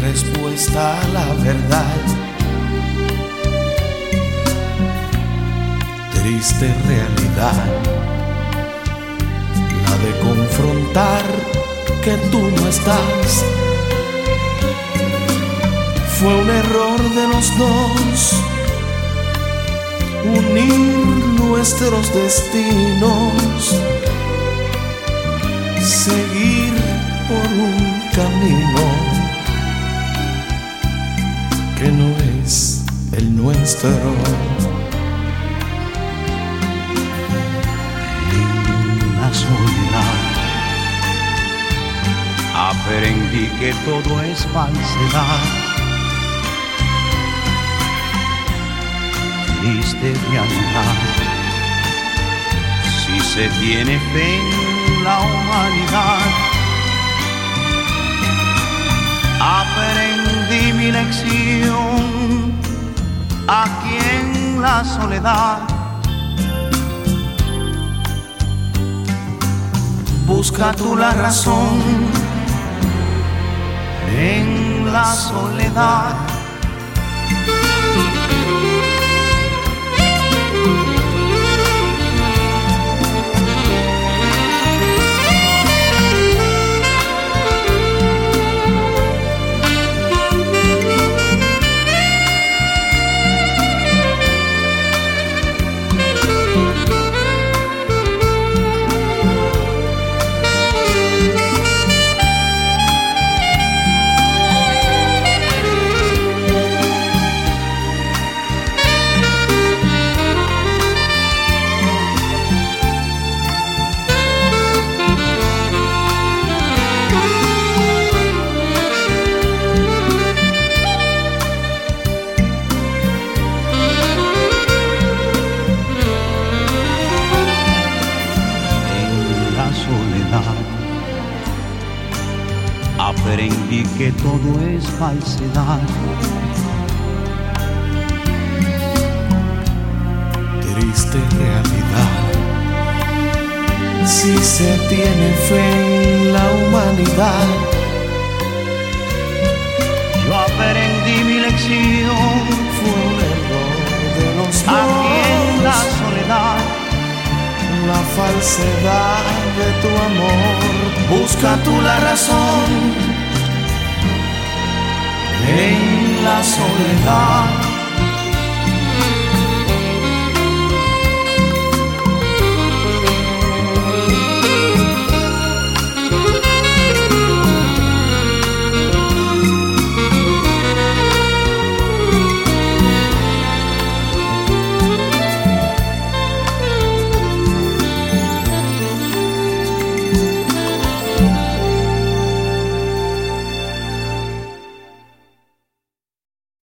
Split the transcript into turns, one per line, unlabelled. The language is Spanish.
respuesta a la verdad. Triste realidad, la de confrontar que tú no estás. Fue un error de los dos unir nuestros destinos, seguir por un camino que no es el nuestro.
Soledad, aprendí que todo es falsedad. Triste realidad, si se tiene fe en la humanidad. Aprendí mi lección aquí en la soledad. Busca tú la razón en la soledad. Aprendí que todo es falsedad.
Triste realidad, si se tiene fe en la humanidad.
Yo aprendí mi lección,
fue un error de los dos.
Aquí en la soledad,
la falsedad de tu amor. Busca tú la razón en la soledad.